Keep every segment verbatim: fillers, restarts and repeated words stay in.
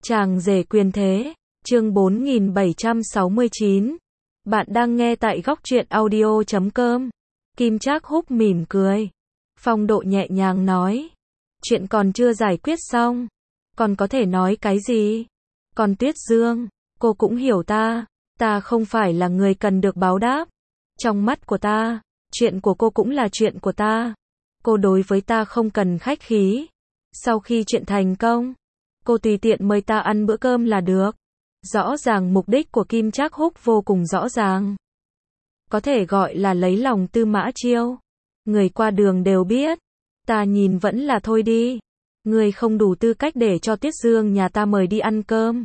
Chàng rể quyền thế, chương bốn nghìn bảy trăm sáu mươi chín. Bạn đang nghe tại góc truyện audio chấm com. Kim Trác Húc mỉm cười. Phong độ nhẹ nhàng nói. Chuyện còn chưa giải quyết xong. Còn có thể nói cái gì? Còn Tuyết Dương, cô cũng hiểu ta. Ta không phải là người cần được báo đáp. Trong mắt của ta, chuyện của cô cũng là chuyện của ta. Cô đối với ta không cần khách khí. Sau khi chuyện thành công, cô tùy tiện mời ta ăn bữa cơm là được. Rõ ràng mục đích của Kim Trác Húc vô cùng rõ ràng. Có thể gọi là lấy lòng Tư Mã Chiêu. Người qua đường đều biết. Ta nhìn vẫn là thôi đi. Người không đủ tư cách để cho Tuyết Dương nhà ta mời đi ăn cơm.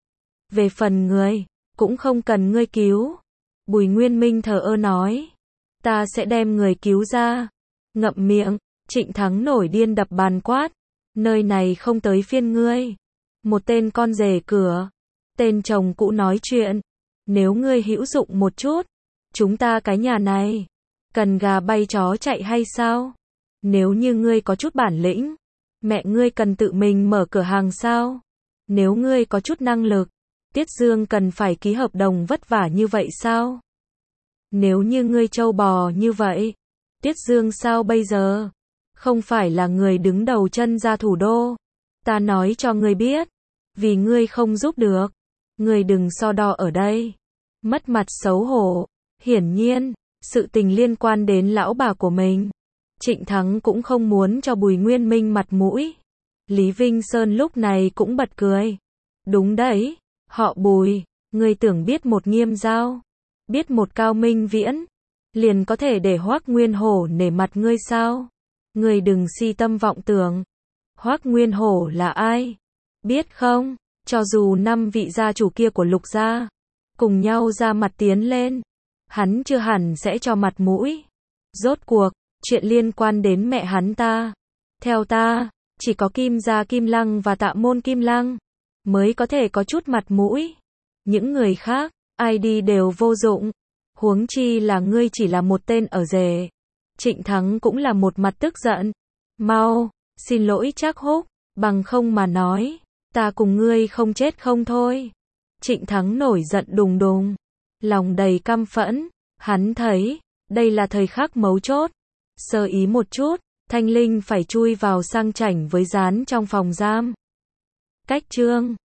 Về phần người, cũng không cần ngươi cứu. Bùi Nguyên Minh thờ ơ nói. Ta sẽ đem người cứu ra. Ngậm miệng, Trịnh Thắng nổi điên đập bàn quát. Nơi này không tới phiên ngươi. Một tên con rể cửa. Tên chồng cũ nói chuyện. Nếu ngươi hữu dụng một chút. Chúng ta cái nhà này. Cần gà bay chó chạy hay sao? Nếu như ngươi có chút bản lĩnh. Mẹ ngươi cần tự mình mở cửa hàng sao? Nếu ngươi có chút năng lực. Tiết Dương cần phải ký hợp đồng vất vả như vậy sao? Nếu như ngươi trâu bò như vậy. Tiết Dương sao bây giờ? Không phải là người đứng đầu chân ra thủ đô. Ta nói cho ngươi biết. Vì ngươi không giúp được. Ngươi đừng so đo ở đây. Mất mặt xấu hổ. Hiển nhiên, sự tình liên quan đến lão bà của mình. Trịnh Thắng cũng không muốn cho Bùi Nguyên Minh mặt mũi. Lý Vinh Sơn lúc này cũng bật cười. Đúng đấy, họ Bùi, ngươi tưởng biết một Nghiêm Giao, biết một Cao Minh Viễn, liền có thể để Hoắc Nguyên Hổ nể mặt ngươi sao? Ngươi đừng si tâm vọng tưởng. Hoắc Nguyên Hổ là ai? Biết không? Cho dù năm vị gia chủ kia của Lục gia cùng nhau ra mặt tiến lên, hắn chưa hẳn sẽ cho mặt mũi. Rốt cuộc, chuyện liên quan đến mẹ hắn ta. Theo ta, chỉ có Kim gia Kim Lăng và Tạ môn Kim Lăng mới có thể có chút mặt mũi. Những người khác, ai đi đều vô dụng. Huống chi là ngươi chỉ là một tên ở rể. Trịnh Thắng cũng là một mặt tức giận. Mau, xin lỗi Trác Húc, bằng không mà nói, ta cùng ngươi không chết không thôi. Trịnh Thắng nổi giận đùng đùng, lòng đầy căm phẫn. Hắn thấy, đây là thời khắc mấu chốt. Sơ ý một chút, Thanh Linh phải chui vào sang chảnh với gián trong phòng giam. Cách chương